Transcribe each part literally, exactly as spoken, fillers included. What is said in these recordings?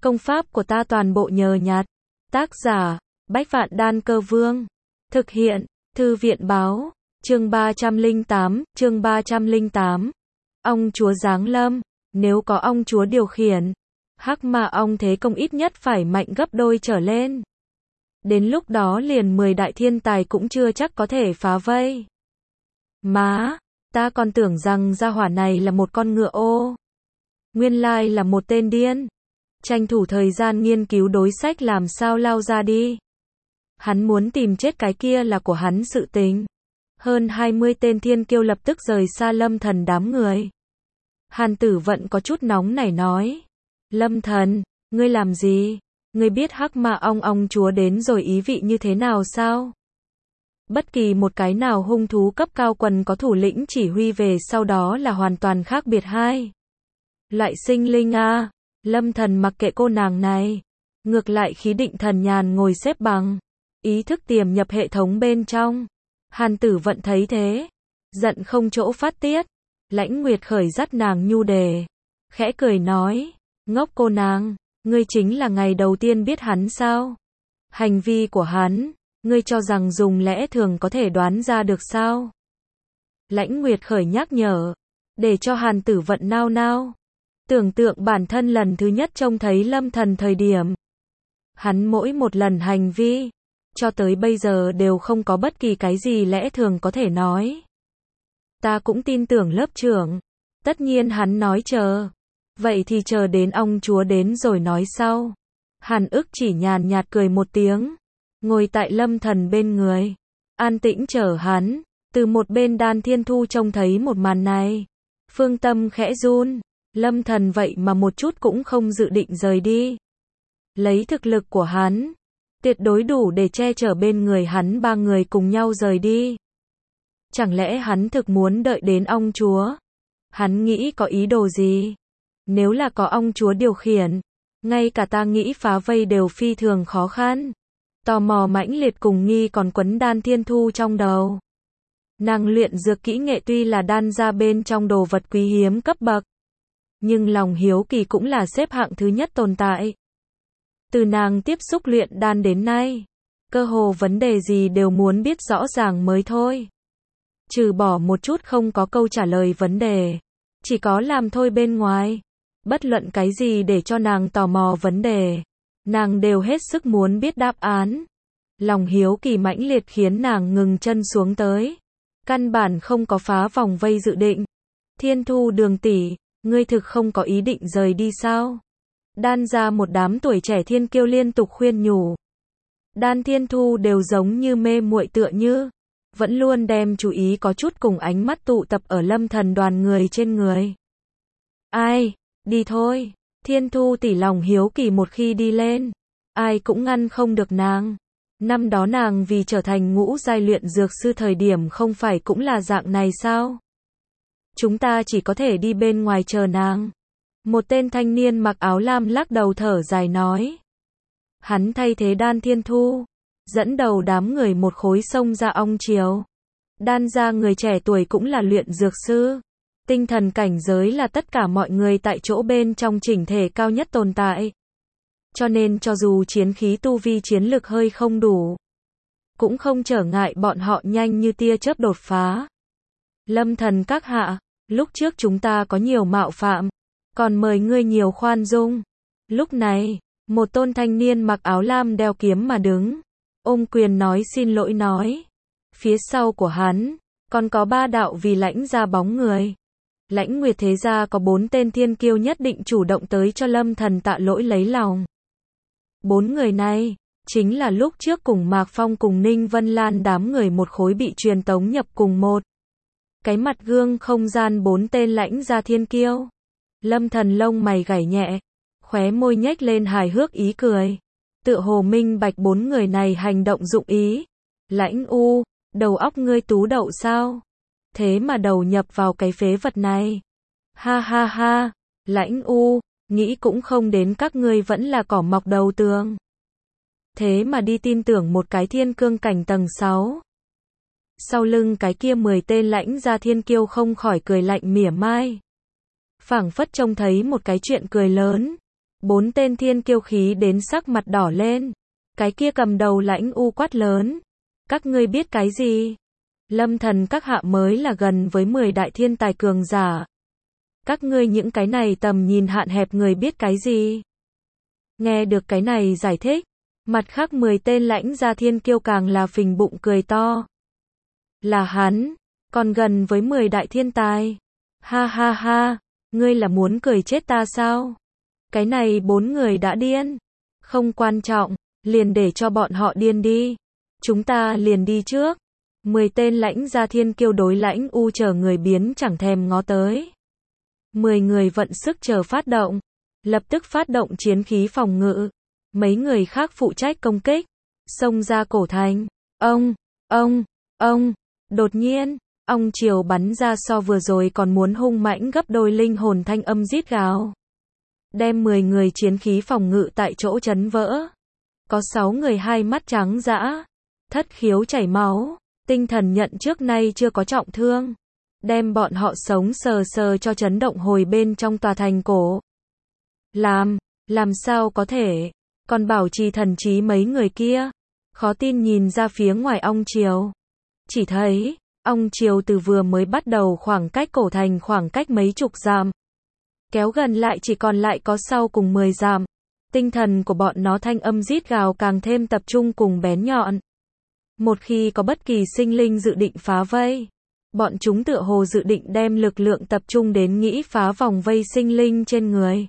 Công pháp của ta toàn bộ nhờ nhặt. Tác giả, Bách Vạn Đan Cơ Vương. Thực hiện, Thư viện báo. Chương ba trăm lẻ tám, chương ba trăm lẻ tám. Ong chúa giáng lâm. Nếu có ong chúa điều khiển, hắc ma ong thế công ít nhất phải mạnh gấp đôi trở lên. Đến lúc đó liền mười đại thiên tài cũng chưa chắc có thể phá vây. Má, ta còn tưởng rằng gia hỏa này là một con ngựa ô. Nguyên lai là một tên điên. Tranh thủ thời gian nghiên cứu đối sách làm sao lao ra đi. Hắn muốn tìm chết cái kia là của hắn sự tình. Hơn hai mươi tên thiên kiêu lập tức rời xa Lâm Thần đám người. Hàn Tử Vận có chút nóng nảy nói. Lâm Thần, ngươi làm gì? Ngươi biết hắc ma ong ong chúa đến rồi ý vị như thế nào sao? Bất kỳ một cái nào hung thú cấp cao quần có thủ lĩnh chỉ huy về sau đó là hoàn toàn khác biệt hai. Loại sinh linh a, Lâm Thần mặc kệ cô nàng này. Ngược lại khí định thần nhàn ngồi xếp bằng. Ý thức tiềm nhập hệ thống bên trong. Hàn Tử Vận thấy thế. Giận không chỗ phát tiết. Lãnh Nguyệt khởi dắt nàng nhu đề. Khẽ cười nói. Ngốc cô nàng, ngươi chính là ngày đầu tiên biết hắn sao? Hành vi của hắn, ngươi cho rằng dùng lẽ thường có thể đoán ra được sao? Lãnh Nguyệt khởi nhắc nhở. Để cho Hàn Tử Vận nao nao. Tưởng tượng bản thân lần thứ nhất trông thấy Lâm Thần thời điểm. Hắn mỗi một lần hành vi, cho tới bây giờ đều không có bất kỳ cái gì lẽ thường có thể nói. Ta cũng tin tưởng lớp trưởng. Tất nhiên hắn nói chờ. Vậy thì chờ đến ong chúa đến rồi nói sau. Hàn Ức chỉ nhàn nhạt cười một tiếng. Ngồi tại Lâm Thần bên người. An tĩnh chờ hắn. Từ một bên Đan Thiên Thu trông thấy một màn này. Phương tâm khẽ run. Lâm Thần vậy mà một chút cũng không dự định rời đi. Lấy thực lực của hắn, tuyệt đối đủ để che chở bên người hắn ba người cùng nhau rời đi. Chẳng lẽ hắn thực muốn đợi đến ong chúa? Hắn nghĩ có ý đồ gì? Nếu là có ong chúa điều khiển, ngay cả ta nghĩ phá vây đều phi thường khó khăn. Tò mò mãnh liệt cùng nghi còn quấn Đan Thiên Thu trong đầu. Nàng luyện dược kỹ nghệ tuy là đan ra bên trong đồ vật quý hiếm cấp bậc, nhưng lòng hiếu kỳ cũng là xếp hạng thứ nhất tồn tại. Từ nàng tiếp xúc luyện đan đến nay, cơ hồ vấn đề gì đều muốn biết rõ ràng mới thôi. Trừ bỏ một chút không có câu trả lời vấn đề, chỉ có làm thôi bên ngoài. Bất luận cái gì để cho nàng tò mò vấn đề, nàng đều hết sức muốn biết đáp án. Lòng hiếu kỳ mãnh liệt khiến nàng ngừng chân xuống tới. Căn bản không có phá vòng vây dự định. Thiên Thu Đường tỷ, ngươi thực không có ý định rời đi sao? Đan ra một đám tuổi trẻ thiên kiêu liên tục khuyên nhủ. Đan Thiên Thu đều giống như mê muội tựa như, vẫn luôn đem chú ý có chút cùng ánh mắt tụ tập ở Lâm Thần đoàn người trên người. Ai, đi thôi. Thiên Thu tỷ lòng hiếu kỳ một khi đi lên, ai cũng ngăn không được nàng. Năm đó nàng vì trở thành ngũ giai luyện dược sư thời điểm không phải cũng là dạng này sao? Chúng ta chỉ có thể đi bên ngoài chờ nàng. Một tên thanh niên mặc áo lam lắc đầu thở dài nói. Hắn thay thế Đan Thiên Thu, dẫn đầu đám người một khối sông ra ong chiều. Đan ra người trẻ tuổi cũng là luyện dược sư. Tinh thần cảnh giới là tất cả mọi người tại chỗ bên trong chỉnh thể cao nhất tồn tại. Cho nên cho dù chiến khí tu vi chiến lực hơi không đủ, cũng không trở ngại bọn họ nhanh như tia chớp đột phá. Lâm Thần các hạ, lúc trước chúng ta có nhiều mạo phạm, còn mời ngươi nhiều khoan dung. Lúc này, một tôn thanh niên mặc áo lam đeo kiếm mà đứng, ôm quyền nói xin lỗi nói. Phía sau của hắn, còn có ba đạo vì lãnh ra bóng người. Lãnh Nguyệt thế gia có bốn tên thiên kiêu nhất định chủ động tới cho Lâm Thần tạ lỗi lấy lòng. Bốn người này, chính là lúc trước cùng Mạc Phong cùng Ninh Vân Lan đám người một khối bị truyền tống nhập cùng một cái mặt gương không gian bốn tên lãnh gia thiên kiêu. Lâm Thần lông mày gảy nhẹ, khóe môi nhếch lên hài hước ý cười. Tựa hồ minh bạch bốn người này hành động dụng ý. Lãnh U, đầu óc ngươi tú đậu sao? Thế mà đầu nhập vào cái phế vật này. Ha ha ha, Lãnh U, nghĩ cũng không đến các ngươi vẫn là cỏ mọc đầu tường. Thế mà đi tin tưởng một cái thiên cương cảnh tầng sáu. Sau lưng cái kia mười tên lãnh gia thiên kiêu không khỏi cười lạnh mỉa mai. Phảng phất trông thấy một cái chuyện cười lớn. Bốn tên thiên kiêu khí đến sắc mặt đỏ lên. Cái kia cầm đầu Lãnh U quát lớn. Các ngươi biết cái gì? Lâm Thần các hạ mới là gần với mười đại thiên tài cường giả. Các ngươi những cái này tầm nhìn hạn hẹp người biết cái gì? Nghe được cái này giải thích, mặt khác mười tên Lãnh gia thiên kiêu càng là phình bụng cười to. Là hắn, còn gần với mười đại thiên tài. Ha ha ha, ngươi là muốn cười chết ta sao? Cái này bốn người đã điên. Không quan trọng, liền để cho bọn họ điên đi. Chúng ta liền đi trước. Mười tên Lãnh gia thiên kiêu đối Lãnh U chờ người biến chẳng thèm ngó tới. Mười người vận sức chờ phát động. Lập tức phát động chiến khí phòng ngự. Mấy người khác phụ trách công kích. Xông ra cổ thành. Ông, ông, ông. Đột nhiên, ong chiều bắn ra so vừa rồi còn muốn hung mãnh gấp đôi, linh hồn thanh âm rít gào. Đem mười người chiến khí phòng ngự tại chỗ chấn vỡ. Có sáu người hai mắt trắng dã. Thất khiếu chảy máu. Tinh thần nhận trước nay chưa có trọng thương. Đem bọn họ sống sờ sờ cho chấn động hồi bên trong tòa thành cổ. Làm, làm sao có thể, còn bảo trì thần trí mấy người kia. Khó tin nhìn ra phía ngoài ong chiều. Chỉ thấy, ong chiều từ vừa mới bắt đầu khoảng cách cổ thành khoảng cách mấy chục dặm. Kéo gần lại chỉ còn lại có sau cùng mười dặm. Tinh thần của bọn nó thanh âm rít gào càng thêm tập trung cùng bén nhọn. Một khi có bất kỳ sinh linh dự định phá vây, bọn chúng tựa hồ dự định đem lực lượng tập trung đến nghĩ phá vòng vây sinh linh trên người.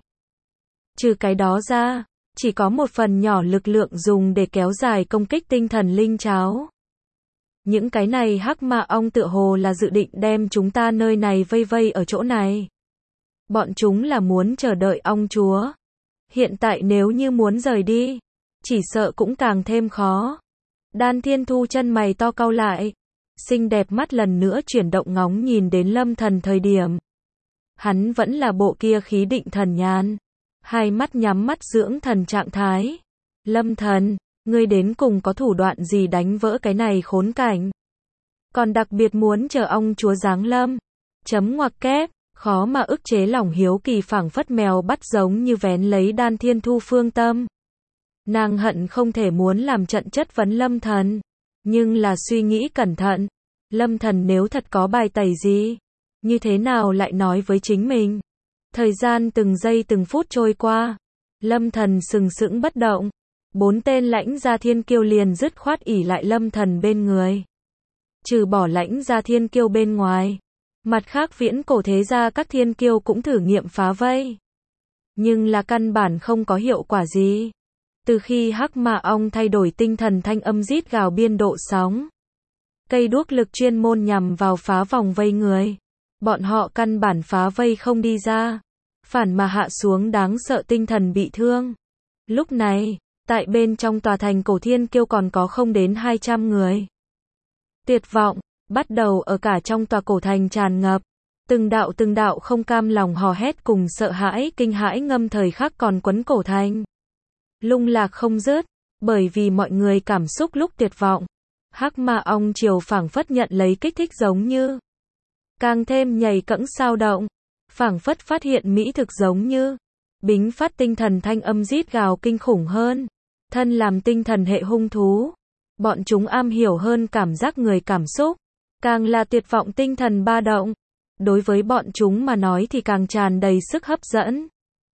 Trừ cái đó ra, chỉ có một phần nhỏ lực lượng dùng để kéo dài công kích tinh thần linh cháo. Những cái này hắc ma ong tựa hồ là dự định đem chúng ta nơi này vây vây ở chỗ này. Bọn chúng là muốn chờ đợi ong chúa. Hiện tại nếu như muốn rời đi, chỉ sợ cũng càng thêm khó. Đan Thiên Thu chân mày to cau lại. Xinh đẹp mắt lần nữa chuyển động ngóng nhìn đến Lâm Thần thời điểm. Hắn vẫn là bộ kia khí định thần nhàn. Hai mắt nhắm mắt dưỡng thần trạng thái. Lâm Thần, ngươi đến cùng có thủ đoạn gì đánh vỡ cái này khốn cảnh? Còn đặc biệt muốn chờ ong chúa giáng lâm. Chấm ngoặc kép, khó mà ức chế lòng hiếu kỳ phảng phất mèo bắt giống như vén lấy Đan Thiên Thu phương tâm. Nàng hận không thể muốn làm trận chất vấn Lâm Thần. Nhưng là suy nghĩ cẩn thận. Lâm Thần nếu thật có bài tẩy gì, như thế nào lại nói với chính mình? Thời gian từng giây từng phút trôi qua. Lâm Thần sừng sững bất động. Bốn tên Lãnh gia thiên kiêu liền dứt khoát ỉ lại Lâm Thần bên người. Trừ bỏ Lãnh gia thiên kiêu bên ngoài, mặt khác viễn cổ thế gia các thiên kiêu cũng thử nghiệm phá vây. Nhưng là căn bản không có hiệu quả gì. Từ khi hắc ma ong thay đổi tinh thần thanh âm rít gào biên độ sóng. Cây đuốc lực chuyên môn nhằm vào phá vòng vây người. Bọn họ căn bản phá vây không đi ra. Phản mà hạ xuống đáng sợ tinh thần bị thương. Lúc này, tại bên trong tòa thành cổ thiên kiêu còn có không đến hai trăm người. Tuyệt vọng, bắt đầu ở cả trong tòa cổ thành tràn ngập. Từng đạo từng đạo không cam lòng hò hét cùng sợ hãi kinh hãi ngâm thời khắc còn quấn cổ thành. Lung lạc không dứt, bởi vì mọi người cảm xúc lúc tuyệt vọng. Hắc ma ong chiều phảng phất nhận lấy kích thích giống như. Càng thêm nhảy cẫng sao động. Phảng phất phát hiện mỹ thực giống như. Bính phát tinh thần thanh âm rít gào kinh khủng hơn. Thân làm tinh thần hệ hung thú. Bọn chúng am hiểu hơn cảm giác người cảm xúc. Càng là tuyệt vọng tinh thần ba động. Đối với bọn chúng mà nói thì càng tràn đầy sức hấp dẫn.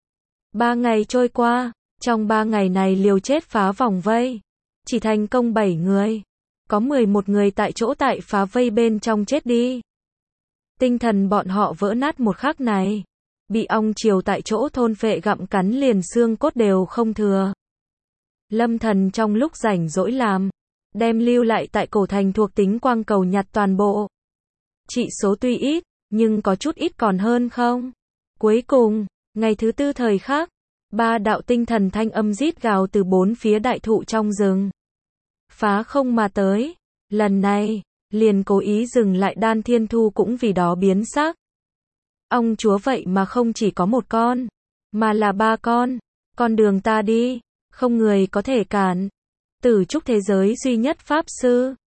Ba ngày trôi qua. Trong ba ngày này liều chết phá vòng vây. Chỉ thành công bảy người. Có mười một người tại chỗ tại phá vây bên trong chết đi. Tinh thần bọn họ vỡ nát một khắc này. Bị ong chiều tại chỗ thôn phệ gặm cắn liền xương cốt đều không thừa. Lâm Thần trong lúc rảnh rỗi làm. Đem lưu lại tại cổ thành thuộc tính quang cầu nhặt toàn bộ. Trị số tuy ít, nhưng có chút ít còn hơn không? Cuối cùng, ngày thứ tư thời khắc. Ba đạo tinh thần thanh âm rít gào từ bốn phía đại thụ trong rừng. Phá không mà tới. Lần này, liền cố ý dừng lại Đan Thiên Thu cũng vì đó biến sắc. Ong chúa vậy mà không chỉ có một con, mà là ba con. Con đường ta đi, không người có thể cản. Tử trúc thế giới duy nhất pháp sư.